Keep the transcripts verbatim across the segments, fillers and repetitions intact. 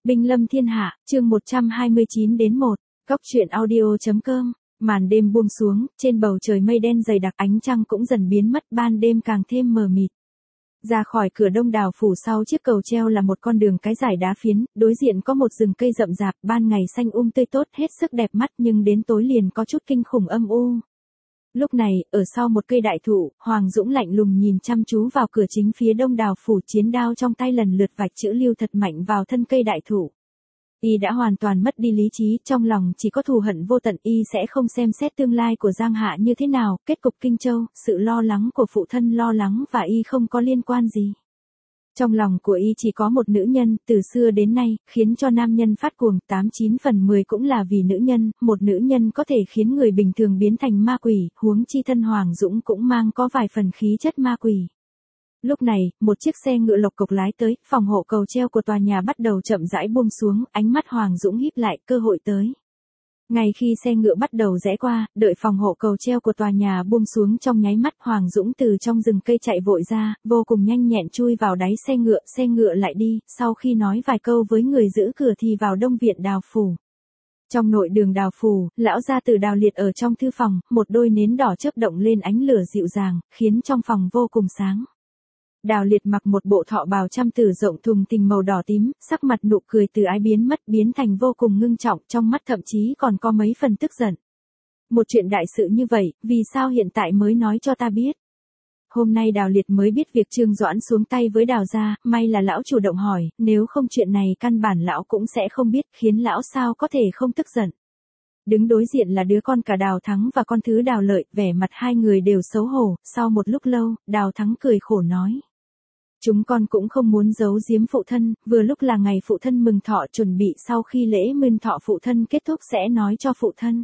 Binh lâm thiên hạ, chương một trăm hai mươi chín đến một, Góc truyện audio.com, màn đêm buông xuống, trên bầu trời mây đen dày đặc, ánh trăng cũng dần biến mất, ban đêm càng thêm mờ mịt. Ra khỏi cửa Đông Đào phủ, sau chiếc cầu treo là một con đường cái dải đá phiến, đối diện có một rừng cây rậm rạp, ban ngày xanh um tươi tốt, hết sức đẹp mắt, nhưng đến tối liền có chút kinh khủng âm u. Lúc này, ở sau một cây đại thụ, Hoàng Dũng lạnh lùng nhìn chăm chú vào cửa chính phía Đông Đào phủ, chiến đao trong tay lần lượt vạch chữ lưu thật mạnh vào thân cây đại thụ. Y đã hoàn toàn mất đi lý trí, trong lòng chỉ có thù hận vô tận, y sẽ không xem xét tương lai của Giang Hạ như thế nào, kết cục Kinh Châu, sự lo lắng của phụ thân lo lắng và y không có liên quan gì. Trong lòng của y chỉ có một nữ nhân, từ xưa đến nay, khiến cho nam nhân phát cuồng, tám chín phần mười cũng là vì nữ nhân, một nữ nhân có thể khiến người bình thường biến thành ma quỷ, huống chi thân Hoàng Dũng cũng mang có vài phần khí chất ma quỷ. Lúc này, một chiếc xe ngựa lộc cộc lái tới, phòng hộ cầu treo của tòa nhà bắt đầu chậm rãi buông xuống, ánh mắt Hoàng Dũng híp lại, cơ hội tới. Ngay khi xe ngựa bắt đầu rẽ qua, đợi phòng hộ cầu treo của tòa nhà buông xuống trong nháy mắt, Hoàng Dũng từ trong rừng cây chạy vội ra, vô cùng nhanh nhẹn chui vào đáy xe ngựa, xe ngựa lại đi, sau khi nói vài câu với người giữ cửa thì vào Đông viện Đào phủ. Trong nội đường Đào phủ, lão gia tử Đào Liệt ở trong thư phòng, một đôi nến đỏ chớp động lên ánh lửa dịu dàng, khiến trong phòng vô cùng sáng. Đào Liệt mặc một bộ thọ bào trăm tử rộng thùng thình màu đỏ tím, sắc mặt nụ cười từ ái biến mất biến thành vô cùng ngưng trọng, trong mắt thậm chí còn có mấy phần tức giận. Một chuyện đại sự như vậy, vì sao hiện tại mới nói cho ta biết? Hôm nay Đào Liệt mới biết việc Trương Doãn xuống tay với Đào gia, may là lão chủ động hỏi, nếu không chuyện này căn bản lão cũng sẽ không biết, khiến lão sao có thể không tức giận. Đứng đối diện là đứa con cả Đào Thắng và con thứ Đào Lợi, vẻ mặt hai người đều xấu hổ, sau một lúc lâu, Đào Thắng cười khổ nói. Chúng con cũng không muốn giấu giếm phụ thân, vừa lúc là ngày phụ thân mừng thọ, chuẩn bị sau khi lễ mừng thọ phụ thân kết thúc sẽ nói cho phụ thân.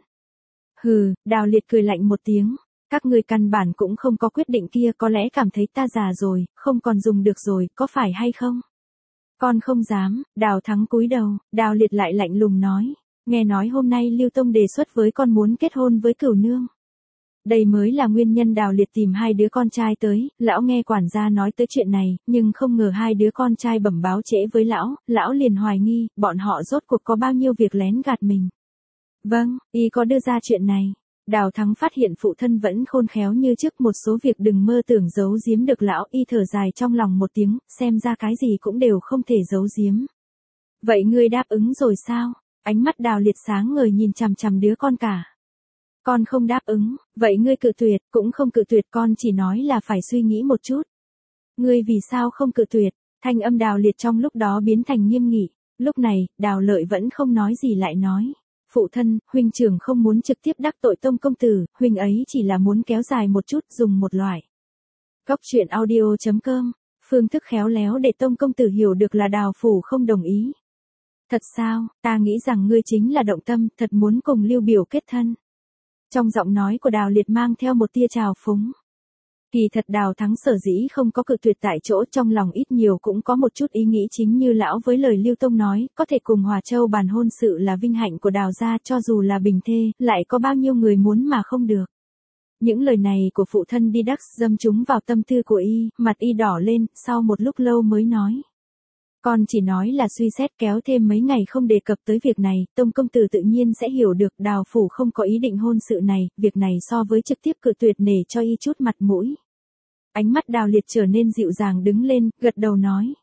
Hừ, Đào Liệt cười lạnh một tiếng, các ngươi căn bản cũng không có quyết định kia, có lẽ cảm thấy ta già rồi, không còn dùng được rồi, có phải hay không? Con không dám. Đào Thắng cúi đầu, Đào Liệt lại lạnh lùng nói, nghe nói hôm nay Lưu Tông đề xuất với con muốn kết hôn với Cửu Nương. Đây mới là nguyên nhân Đào Liệt tìm hai đứa con trai tới, lão nghe quản gia nói tới chuyện này, nhưng không ngờ hai đứa con trai bẩm báo trễ với lão, lão liền hoài nghi, bọn họ rốt cuộc có bao nhiêu việc lén gạt mình. Vâng, y có đưa ra chuyện này. Đào Thắng phát hiện phụ thân vẫn khôn khéo như trước, một số việc đừng mơ tưởng giấu giếm được lão, y thở dài trong lòng một tiếng, xem ra cái gì cũng đều không thể giấu giếm. Vậy ngươi đáp ứng rồi sao? Ánh mắt Đào Liệt sáng ngời nhìn chằm chằm đứa con cả. Con không đáp ứng, vậy ngươi cự tuyệt, cũng không cự tuyệt, con chỉ nói là phải suy nghĩ một chút. Ngươi vì sao không cự tuyệt? Thanh âm Đào Liệt trong lúc đó biến thành nghiêm nghị. Lúc này, Đào Lợi vẫn không nói gì lại nói. Phụ thân, huynh trưởng không muốn trực tiếp đắc tội Tông công tử, huynh ấy chỉ là muốn kéo dài một chút, dùng một loại. Góc truyện audio.com, phương thức khéo léo để Tông công tử hiểu được là Đào phủ không đồng ý. Thật sao, ta nghĩ rằng ngươi chính là động tâm, thật muốn cùng Lưu Biểu kết thân. Trong giọng nói của Đào Liệt mang theo một tia trào phúng. Kỳ thật Đào Thắng sở dĩ không có cự tuyệt tại chỗ, trong lòng ít nhiều cũng có một chút ý nghĩ chính như lão với lời Lưu Tông nói, có thể cùng Hòa Châu bàn hôn sự là vinh hạnh của Đào gia, cho dù là bình thê, lại có bao nhiêu người muốn mà không được. Những lời này của phụ thân đi đắc dâm chúng vào tâm tư của y, mặt y đỏ lên, sau một lúc lâu mới nói. Con chỉ nói là suy xét, kéo thêm mấy ngày không đề cập tới việc này, Tông công tử tự nhiên sẽ hiểu được Đào phủ không có ý định hôn sự này, việc này so với trực tiếp cự tuyệt nể cho y chút mặt mũi. Ánh mắt Đào Liệt trở nên dịu dàng đứng lên, gật đầu nói.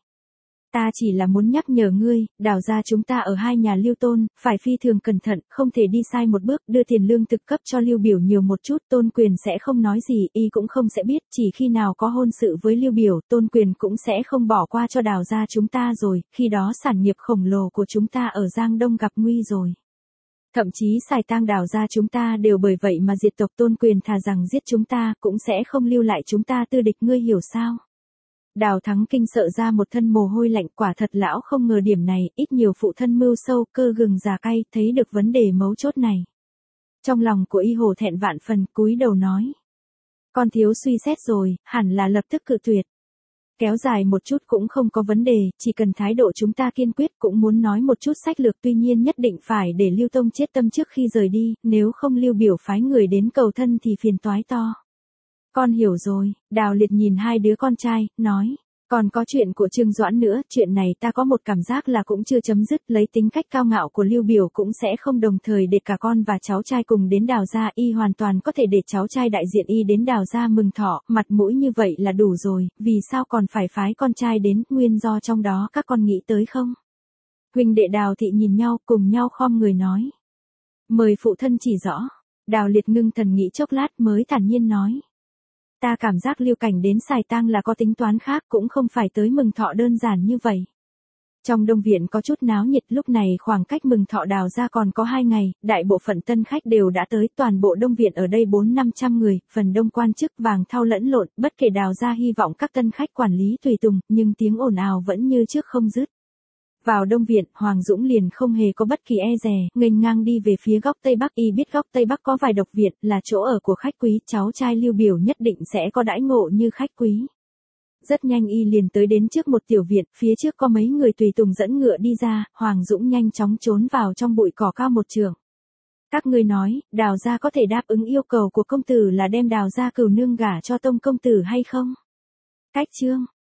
Ta chỉ là muốn nhắc nhở ngươi, Đào gia chúng ta ở hai nhà Lưu Tôn, phải phi thường cẩn thận, không thể đi sai một bước, đưa tiền lương thực cấp cho Lưu Biểu nhiều một chút, Tôn Quyền sẽ không nói gì, y cũng không sẽ biết, chỉ khi nào có hôn sự với Lưu Biểu, Tôn Quyền cũng sẽ không bỏ qua cho Đào gia chúng ta rồi, khi đó sản nghiệp khổng lồ của chúng ta ở Giang Đông gặp nguy rồi. Thậm chí xài tang Đào gia chúng ta đều bởi vậy mà diệt tộc, Tôn Quyền thà rằng giết chúng ta, cũng sẽ không lưu lại chúng ta tư địch, ngươi hiểu sao? Đào Thắng kinh sợ ra một thân mồ hôi lạnh, quả thật lão không ngờ điểm này, ít nhiều phụ thân mưu sâu, cơ gừng già cay, thấy được vấn đề mấu chốt này. Trong lòng của y hổ thẹn vạn phần, cúi đầu nói. Con thiếu suy xét rồi, hẳn là lập tức cự tuyệt. Kéo dài một chút cũng không có vấn đề, chỉ cần thái độ chúng ta kiên quyết, cũng muốn nói một chút sách lược, tuy nhiên nhất định phải để Lưu Tông chết tâm trước khi rời đi, nếu không Lưu Biểu phái người đến cầu thân thì phiền toái to. Con hiểu rồi. Đào Liệt nhìn hai đứa con trai, nói. Còn có chuyện của Trương Doãn nữa, chuyện này ta có một cảm giác là cũng chưa chấm dứt, lấy tính cách cao ngạo của Lưu Biểu cũng sẽ không đồng thời để cả con và cháu trai cùng đến Đào gia, y hoàn toàn có thể để cháu trai đại diện y đến Đào gia mừng thọ, mặt mũi như vậy là đủ rồi, vì sao còn phải phái con trai đến, nguyên do trong đó các con nghĩ tới không? Huynh đệ Đào Thị nhìn nhau, cùng nhau khom người nói. Mời phụ thân chỉ rõ. Đào Liệt ngưng thần nghĩ chốc lát mới thản nhiên nói. Ta cảm giác Lưu Cảnh đến xài tang là có tính toán khác, cũng không phải tới mừng thọ đơn giản như vậy. Trong Đông Viện có chút náo nhiệt, lúc này khoảng cách mừng thọ Đào gia còn có hai ngày, đại bộ phận tân khách đều đã tới, toàn bộ Đông Viện ở đây bốn năm trăm người, phần đông quan chức vàng thau lẫn lộn, bất kể Đào gia hy vọng các tân khách quản lý tùy tùng, nhưng tiếng ồn ào vẫn như trước không dứt. Vào Đông Viện, Hoàng Dũng liền không hề có bất kỳ e dè, nghênh ngang đi về phía góc Tây Bắc, y biết góc Tây Bắc có vài độc viện, là chỗ ở của khách quý, cháu trai Lưu Biểu nhất định sẽ có đãi ngộ như khách quý. Rất nhanh y liền tới đến trước một tiểu viện, phía trước có mấy người tùy tùng dẫn ngựa đi ra, Hoàng Dũng nhanh chóng trốn vào trong bụi cỏ cao một trượng. Các ngươi nói, Đào gia có thể đáp ứng yêu cầu của công tử là đem Đào gia cửu nương gả cho Tông công tử hay không? Cách chương